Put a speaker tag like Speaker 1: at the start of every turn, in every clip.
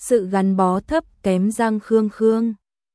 Speaker 1: Sự gắn bó thấp kém Giang Khương Khương.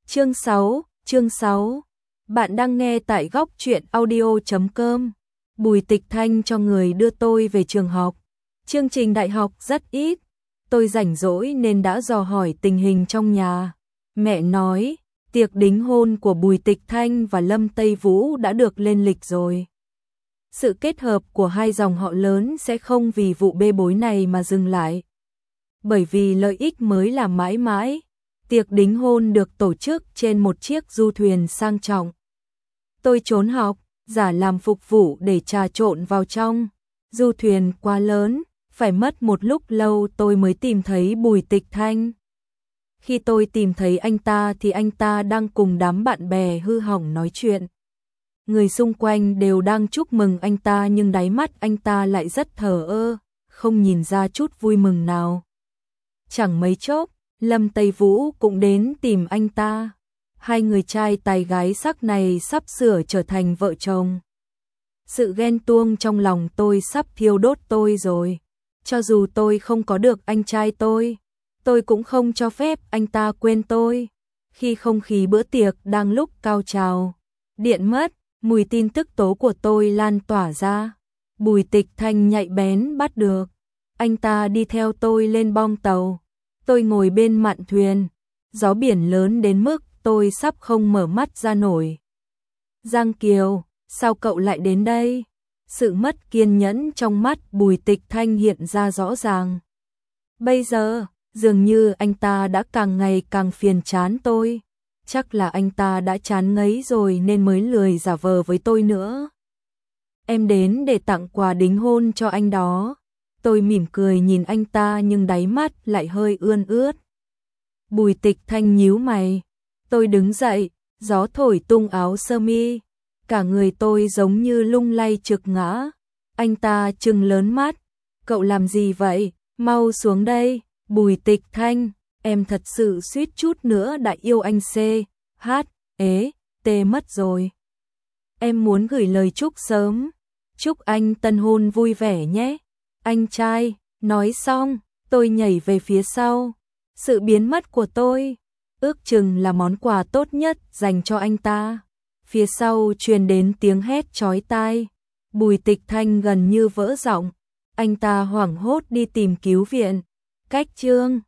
Speaker 1: Chương 6. Bạn đang nghe tại góc truyện audio.com. Bùi Tịch Thanh cho người đưa tôi về trường học. Chương trình đại học rất ít. Tôi rảnh rỗi nên đã dò hỏi tình hình trong nhà. Mẹ nói, tiệc đính hôn của Bùi Tịch Thanh và Lâm Tây Vũ đã được lên lịch rồi. Sự kết hợp của hai dòng họ lớn sẽ không vì vụ bê bối này mà dừng lại. Bởi vì lợi ích mới là mãi mãi. Tiệc đính hôn được tổ chức trên một chiếc du thuyền sang trọng. Tôi trốn học, giả làm phục vụ để trà trộn vào trong. Du thuyền quá lớn, phải mất một lúc lâu tôi mới tìm thấy Bùi Tịch Thanh. Khi tôi tìm thấy anh ta thì anh ta đang cùng đám bạn bè hư hỏng nói chuyện. Người xung quanh đều đang chúc mừng anh ta nhưng đáy mắt anh ta lại rất thờ ơ, không nhìn ra chút vui mừng nào. Chẳng mấy chốc, Lâm Tây Vũ cũng đến tìm anh ta. Hai người trai tài gái sắc này sắp sửa trở thành vợ chồng. Sự ghen tuông trong lòng tôi sắp thiêu đốt tôi rồi. Cho dù tôi không có được anh trai tôi cũng không cho phép anh ta quên tôi. Khi không khí bữa tiệc đang lúc cao trào, điện mất, mùi tin tức tố của tôi lan tỏa ra. Bùi Tịch Thanh nhạy bén bắt được. Anh ta đi theo tôi lên bong tàu. Tôi ngồi bên mạn thuyền. Gió biển lớn đến mức tôi sắp không mở mắt ra nổi. Giang Kiều, sao cậu lại đến đây? Sự mất kiên nhẫn trong mắt Bùi Tịch Thanh hiện ra rõ ràng. Bây giờ, dường như anh ta đã càng ngày càng phiền chán tôi. Chắc là anh ta đã chán ngấy rồi nên mới lười giả vờ với tôi nữa. Em đến để tặng quà đính hôn cho anh đó. Tôi mỉm cười nhìn anh ta nhưng đáy mắt lại hơi ươn ướt. Bùi Tịch Thanh nhíu mày. Tôi đứng dậy, gió thổi tung áo sơ mi. Cả người tôi giống như lung lay trực ngã. Anh ta trừng lớn mắt. Cậu làm gì vậy? Mau xuống đây. Bùi Tịch Thanh, em thật sự suýt chút nữa đã yêu anh C.H.E.T mất rồi. Em muốn gửi lời chúc sớm. Chúc anh tân hôn vui vẻ nhé. Anh trai, nói xong, tôi nhảy về phía sau. Sự biến mất của tôi, ước chừng là món quà tốt nhất dành cho anh ta. Phía sau truyền đến tiếng hét chói tai. Bùi Tịch Thanh gần như vỡ giọng. Anh ta hoảng hốt đi tìm cứu viện. Cách chương